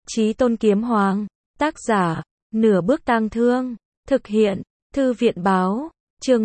Chí Tôn Kiếm Hoàng. Tác giả, Nửa Bước Tang Thương. Thực hiện, Thư viện báo. Chương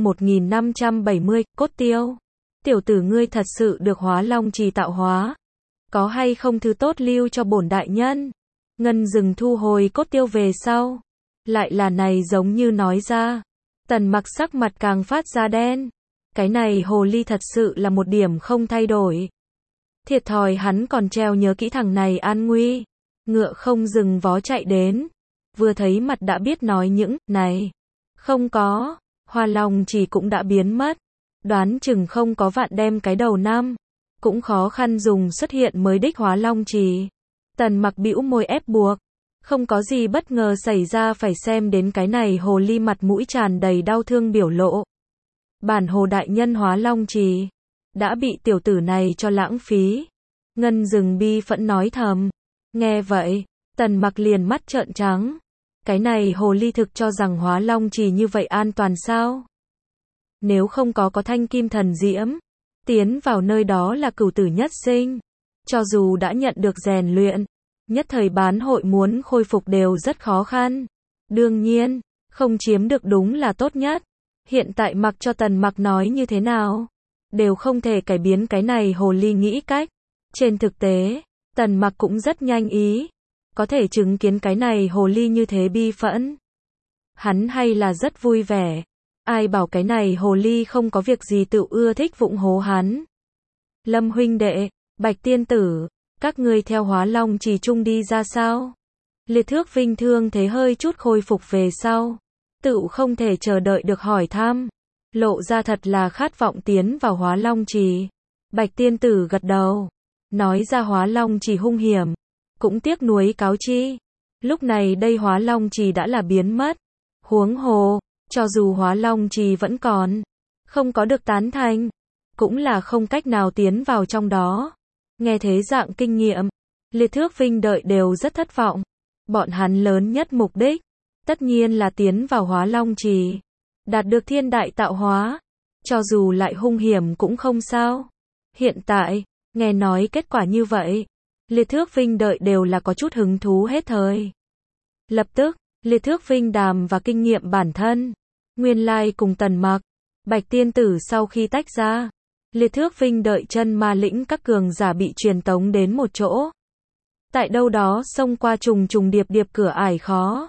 1570, Cốt Tiêu. Tiểu tử ngươi thật sự được Hóa Long Trì tạo hóa. Có hay không thứ tốt lưu cho bổn đại nhân? Ngân Dừng thu hồi cốt tiêu về sau. Lại là này giống như nói ra. Tần Mặc sắc mặt càng phát ra đen. Cái này hồ ly thật sự là một điểm không thay đổi. Thiệt thòi hắn còn treo nhớ kỹ thằng này an nguy. Ngựa không dừng vó chạy đến. Vừa thấy mặt đã biết nói những này. Không có. Hóa Long Trì cũng đã biến mất. Đoán chừng không có vạn đem cái đầu năm. Cũng khó khăn dùng xuất hiện mới đích Hóa Long Trì. Tần Mặc bĩu môi ép buộc. Không có gì bất ngờ xảy ra, phải xem đến cái này hồ ly mặt mũi tràn đầy đau thương biểu lộ. Bản hồ đại nhân Hóa Long Trì đã bị tiểu tử này cho lãng phí. Ngân Dừng bi phẫn nói thầm. Nghe vậy, Tần Mặc liền mắt trợn trắng. Cái này hồ ly thực cho rằng Hóa Long Trì như vậy an toàn sao? Nếu không có thanh kim thần diễm, tiến vào nơi đó là cửu tử nhất sinh. Cho dù đã nhận được rèn luyện, nhất thời bán hội muốn khôi phục đều rất khó khăn. Đương nhiên, không chiếm được đúng là tốt nhất. Hiện tại mặc cho Tần Mặc nói như thế nào, đều không thể cải biến cái này hồ ly nghĩ cách. Trên thực tế, Tần Mặc cũng rất nhanh ý. Có thể chứng kiến cái này hồ ly như thế bi phẫn. Hắn hay là rất vui vẻ. Ai bảo cái này hồ ly không có việc gì tự ưa thích vụng hố hắn. Lâm huynh đệ, Bạch tiên tử, các ngươi theo Hóa Long Trì chung đi ra sao? Liệt Thước Vinh thương thế hơi chút khôi phục về sau. Tự không thể chờ đợi được hỏi thăm. Lộ ra thật là khát vọng tiến vào Hóa Long Trì. Bạch tiên tử gật đầu. Nói ra Hóa Long Trì hung hiểm. Cũng tiếc nuối cáo chi. Lúc này đây Hóa Long Trì đã là biến mất. Huống hồ, cho dù Hóa Long Trì vẫn còn, không có được tán thành, cũng là không cách nào tiến vào trong đó. Nghe thế dạng kinh nghiệm, Liệt Thước Vinh đợi đều rất thất vọng. Bọn hắn lớn nhất mục đích, tất nhiên là tiến vào Hóa Long Trì, đạt được thiên đại tạo hóa. Cho dù lại hung hiểm cũng không sao. Hiện tại, nghe nói kết quả như vậy, Liệt Thước Vinh đợi đều là có chút hứng thú hết thời. Lập tức, Liệt Thước Vinh đàm và kinh nghiệm bản thân. Nguyên lai cùng Tần Mặc, Bạch tiên tử sau khi tách ra, Liệt Thước Vinh đợi chân ma lĩnh các cường giả bị truyền tống đến một chỗ. Tại đâu đó xông qua trùng trùng điệp điệp cửa ải khó.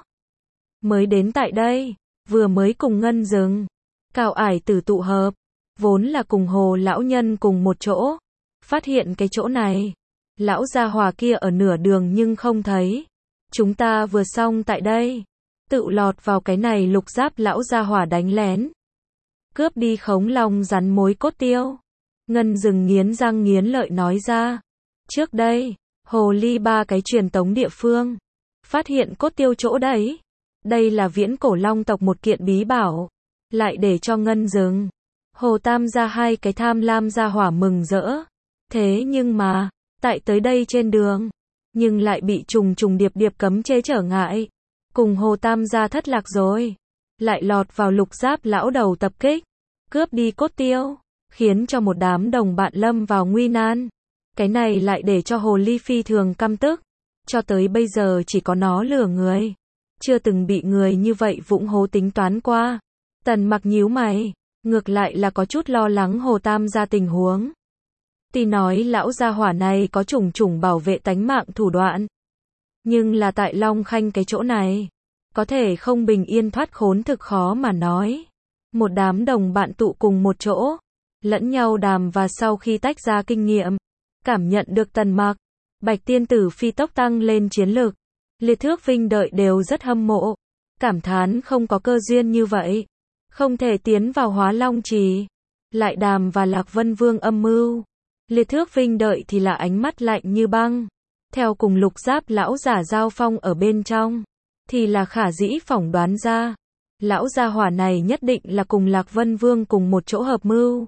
Mới đến tại đây, vừa mới cùng Ngân Dừng, Cao ải tử tụ hợp, vốn là cùng Hồ lão nhân cùng một chỗ. Phát hiện cái chỗ này, lão gia hỏa kia ở nửa đường nhưng không thấy. Chúng ta vừa xong tại đây, tự lọt vào cái này lục giáp lão gia hỏa đánh lén. Cướp đi Khống Long rắn mối cốt tiêu. Ngân Dừng nghiến răng nghiến lợi nói ra. Trước đây, hồ ly ba cái truyền tống địa phương. Phát hiện cốt tiêu chỗ đấy. Đây là viễn cổ long tộc một kiện bí bảo. Lại để cho Ngân Dừng, Hồ Tam gia hai cái tham lam gia hỏa mừng rỡ. Thế nhưng mà, tại tới đây trên đường, nhưng lại bị trùng trùng điệp điệp cấm chế trở ngại. Cùng Hồ Tam gia thất lạc rồi. Lại lọt vào lục giáp lão đầu tập kích. Cướp đi cốt tiêu. Khiến cho một đám đồng bạn lâm vào nguy nan. Cái này lại để cho hồ ly phi thường căm tức. Cho tới bây giờ chỉ có nó lừa người. Chưa từng bị người như vậy vụng hố tính toán qua. Tần Mặc nhíu mày. Ngược lại là có chút lo lắng Hồ Tam gia tình huống. Tuy nói lão gia hỏa này có trùng trùng bảo vệ tánh mạng thủ đoạn. Nhưng là tại Long Khanh cái chỗ này, có thể không bình yên thoát khốn thực khó mà nói. Một đám đồng bạn tụ cùng một chỗ, lẫn nhau đàm và sau khi tách ra kinh nghiệm, cảm nhận được Tần Mặc, Bạch tiên tử phi tốc tăng lên chiến lực. Liệt Thước Vinh đợi đều rất hâm mộ, cảm thán không có cơ duyên như vậy, không thể tiến vào Hóa Long Trì. Lại đàm và Lạc Vân Vương âm mưu. Liệt Thước Vinh đợi thì là ánh mắt lạnh như băng. Theo cùng lục giáp lão giả giao phong ở bên trong, thì là khả dĩ phỏng đoán ra. Lão gia hỏa này nhất định là cùng Lạc Vân Vương cùng một chỗ hợp mưu.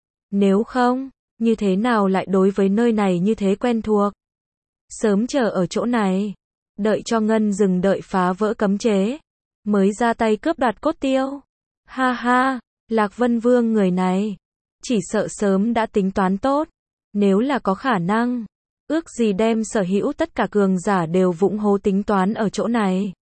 Nếu không, như thế nào lại đối với nơi này như thế quen thuộc? Sớm chờ ở chỗ này, đợi cho Ngân Dừng đợi phá vỡ cấm chế, mới ra tay cướp đoạt cốt tiêu. Ha ha, Lạc Vân Vương người này, chỉ sợ sớm đã tính toán tốt. Nếu là có khả năng, ước gì đem sở hữu tất cả cường giả đều vụng hố tính toán ở chỗ này.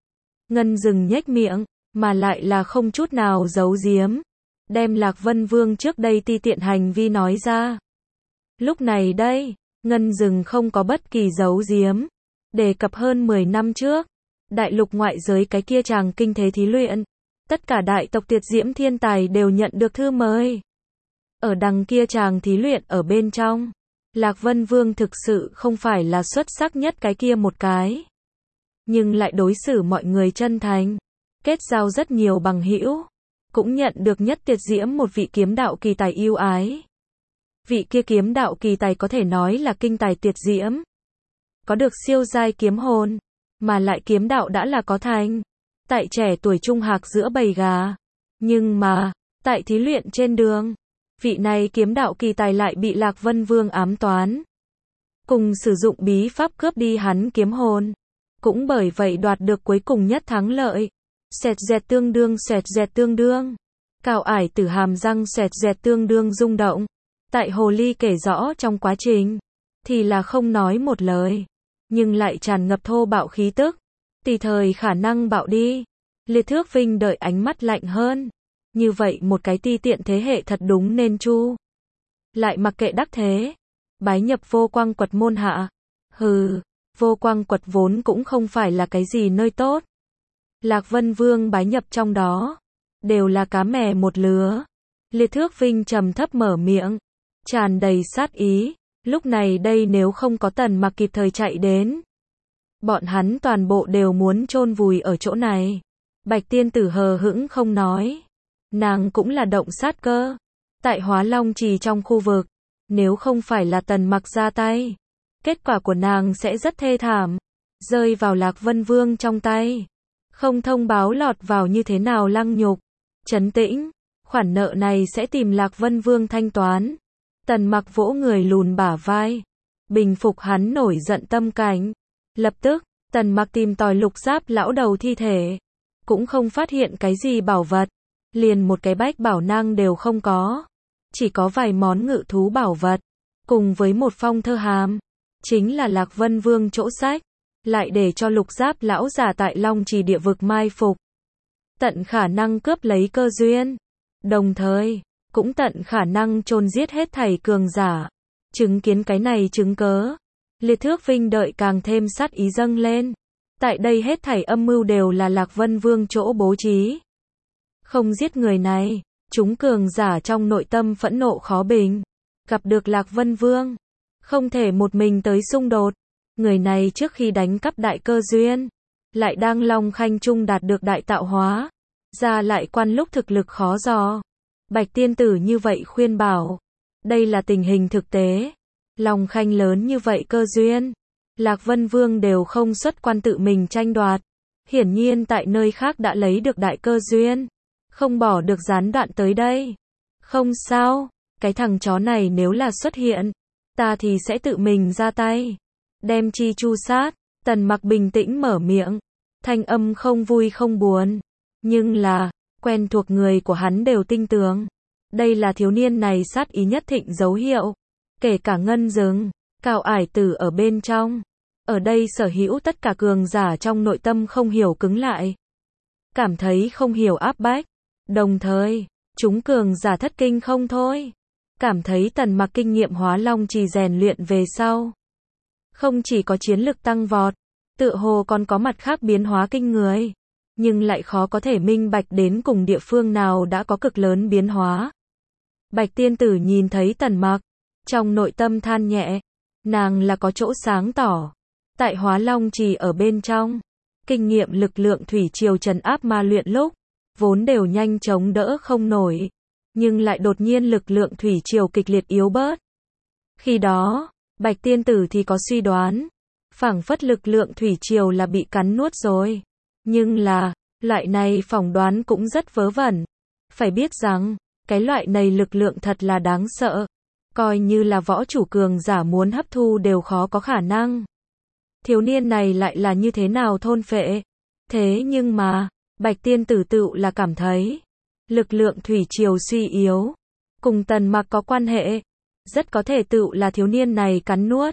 Ngân Dừng nhếch miệng, mà lại là không chút nào giấu giếm, đem Lạc Vân Vương trước đây ti tiện hành vi nói ra. Lúc này đây, Ngân Dừng không có bất kỳ giấu giếm, đề cập hơn 10 năm trước, đại lục ngoại giới cái kia chàng kinh thế thí luyện, tất cả đại tộc tuyệt diễm thiên tài đều nhận được thư mời. Ở đằng kia chàng thí luyện ở bên trong, Lạc Vân Vương thực sự không phải là xuất sắc nhất cái kia một cái, nhưng lại đối xử mọi người chân thành, kết giao rất nhiều bằng hữu, cũng nhận được nhất tuyệt diễm một vị kiếm đạo kỳ tài yêu ái. Vị kia kiếm đạo kỳ tài có thể nói là kinh tài tuyệt diễm, có được siêu giai kiếm hồn, mà lại kiếm đạo đã là có thành, tại trẻ tuổi trung hạc giữa bầy gà. Nhưng mà, tại thí luyện trên đường, vị này kiếm đạo kỳ tài lại bị Lạc Vân Vương ám toán, cùng sử dụng bí pháp cướp đi hắn kiếm hồn, cũng bởi vậy đoạt được cuối cùng nhất thắng lợi. Xoẹt dẹt tương đương, xoẹt dẹt tương đương. Cao Ải Tử hàm răng xoẹt dẹt tương đương rung động. Tại hồ ly kể rõ trong quá trình, thì là không nói một lời, nhưng lại tràn ngập thô bạo khí tức, tùy thời khả năng bạo đi. Liệt Thước Vinh đợi ánh mắt lạnh hơn. Như vậy một cái ti tiện thế hệ thật đúng nên chu. Lại mặc kệ đắc thế, bái nhập Vô Quang Quật môn hạ. Hừ, Vô Quang Quật vốn cũng không phải là cái gì nơi tốt. Lạc Vân Vương bái nhập trong đó, đều là cá mè một lứa. Liệt Thước Vinh trầm thấp mở miệng, tràn đầy sát ý. Lúc này đây nếu không có Tần Mặc kịp thời chạy đến, bọn hắn toàn bộ đều muốn chôn vùi ở chỗ này. Bạch Tiên Tử hờ hững không nói, nàng cũng là động sát cơ. Tại Hóa Long Trì trong khu vực, nếu không phải là Tần Mặc ra tay, kết quả của nàng sẽ rất thê thảm, rơi vào Lạc Vân Vương trong tay. Không thông báo lọt vào như thế nào lăng nhục. Trấn tĩnh, khoản nợ này sẽ tìm Lạc Vân Vương thanh toán. Tần Mặc vỗ người lùn bả vai, bình phục hắn nổi giận tâm cảnh. Lập tức, Tần Mặc tìm tòi Lục Giáp lão đầu thi thể, cũng không phát hiện cái gì bảo vật, liền một cái bách bảo nang đều không có, chỉ có vài món ngự thú bảo vật, cùng với một phong thơ hàm, chính là Lạc Vân Vương chỗ sách, lại để cho Lục Giáp lão giả tại Long Trì địa vực mai phục, tận khả năng cướp lấy cơ duyên, đồng thời cũng tận khả năng chôn giết hết thảy cường giả. Chứng kiến cái này chứng cớ, Liệt Thước Vinh đợi càng thêm sát ý dâng lên. Tại đây hết thảy âm mưu đều là Lạc Vân Vương chỗ bố trí. Không giết người này, chúng cường giả trong nội tâm phẫn nộ khó bình. Gặp được Lạc Vân Vương, không thể một mình tới xung đột. Người này trước khi đánh cắp đại cơ duyên, lại đang Long Khanh Trung đạt được đại tạo hóa, ra lại quan lúc thực lực khó dò. Bạch Tiên Tử như vậy khuyên bảo, đây là tình hình thực tế. Long Khanh lớn như vậy cơ duyên, Lạc Vân Vương đều không xuất quan tự mình tranh đoạt. Hiển nhiên tại nơi khác đã lấy được đại cơ duyên, không bỏ được gián đoạn tới đây. Không sao, cái thằng chó này nếu là xuất hiện, ta thì sẽ tự mình ra tay, đem chi chu sát. Tần Mặc bình tĩnh mở miệng, thanh âm không vui không buồn, nhưng là, quen thuộc người của hắn đều tin tưởng. Đây là thiếu niên này sát ý nhất thịnh dấu hiệu. Kể cả Ngân Dừng, Cao Ải Tử ở bên trong. Ở đây sở hữu tất cả cường giả trong nội tâm không hiểu cứng lại. Cảm thấy không hiểu áp bách. Đồng thời, chúng cường giả thất kinh không thôi. Cảm thấy Tần Mặc kinh nghiệm Hóa Long Trì rèn luyện về sau, không chỉ có chiến lực tăng vọt, tựa hồ còn có mặt khác biến hóa kinh người. Nhưng lại khó có thể minh bạch đến cùng địa phương nào đã có cực lớn biến hóa. Bạch Tiên Tử nhìn thấy Tần Mặc, trong nội tâm than nhẹ, nàng là có chỗ sáng tỏ. Tại Hóa Long Trì ở bên trong, kinh nghiệm lực lượng thủy triều trấn áp ma luyện lúc, vốn đều nhanh chống đỡ không nổi, nhưng lại đột nhiên lực lượng thủy triều kịch liệt yếu bớt. Khi đó, Bạch Tiên Tử thì có suy đoán, phảng phất lực lượng thủy triều là bị cắn nuốt rồi. Nhưng là, loại này phỏng đoán cũng rất vớ vẩn. Phải biết rằng, cái loại này lực lượng thật là đáng sợ. Coi như là võ chủ cường giả muốn hấp thu đều khó có khả năng. Thiếu niên này lại là như thế nào thôn phệ. Thế nhưng mà, Bạch Tiên Tử tự là cảm thấy, lực lượng thủy triều suy yếu, cùng Tần Mặc có quan hệ. Rất có thể tự là thiếu niên này cắn nuốt.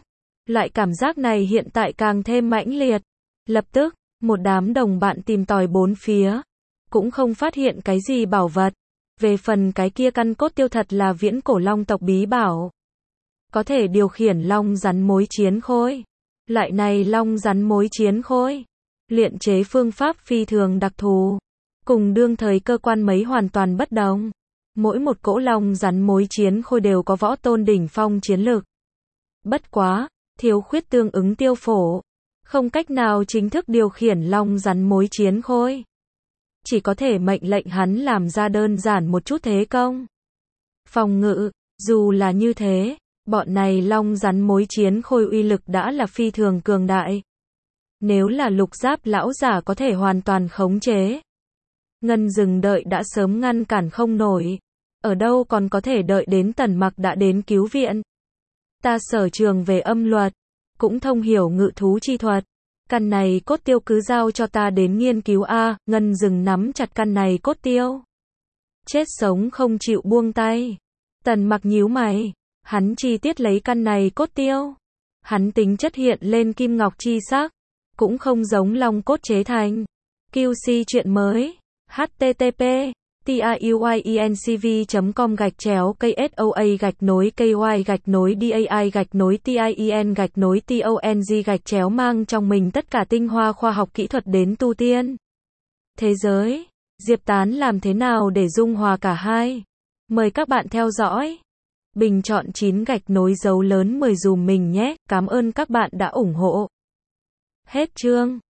Loại cảm giác này hiện tại càng thêm mãnh liệt. Lập tức, một đám đồng bạn tìm tòi bốn phía, cũng không phát hiện cái gì bảo vật. Về phần cái kia căn cốt tiêu thật là viễn cổ long tộc bí bảo. Có thể điều khiển long rắn mối chiến khôi. Loại này long rắn mối chiến khôi, luyện chế phương pháp phi thường đặc thù, cùng đương thời cơ quan mấy hoàn toàn bất đồng. Mỗi một cỗ long rắn mối chiến khôi đều có võ tôn đỉnh phong chiến lực. Bất quá, thiếu khuyết tương ứng tiêu phổ, không cách nào chính thức điều khiển long rắn mối chiến khôi. Chỉ có thể mệnh lệnh hắn làm ra đơn giản một chút thế công. Phòng ngự, dù là như thế, bọn này long rắn mối chiến khôi uy lực đã là phi thường cường đại. Nếu là lục giáp lão giả có thể hoàn toàn khống chế, Ngân Dừng đợi đã sớm ngăn cản không nổi. Ở đâu còn có thể đợi đến Tần Mặc đã đến cứu viện. Ta sở trường về âm luật, cũng thông hiểu ngự thú chi thuật. Căn này cốt tiêu cứ giao cho ta đến nghiên cứu a. Ngân Dừng nắm chặt căn này cốt tiêu, chết sống không chịu buông tay. Tần Mặc nhíu mày, hắn chi tiết lấy căn này cốt tiêu, hắn tính chất hiện lên kim ngọc chi sắc, cũng không giống long cốt chế thành. QC chuyện mới. http tiuyencv.com/KSOA-KY-DAI-TIEN-TONG mang trong mình tất cả tinh hoa khoa học kỹ thuật đến tu tiên thế giới. Diệp Tán làm thế nào để dung hòa cả hai? Mời các bạn theo dõi. Bình chọn 9 gạch nối dấu lớn 10 dùm mình nhé. Cảm ơn các bạn đã ủng hộ. Hết chương.